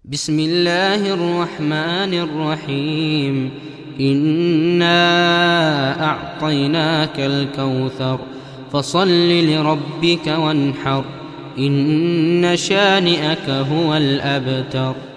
بسم الله الرحمن الرحيم. إنا أعطيناك الكوثر فصل لربك وانحر إن شانئك هو الأبتر.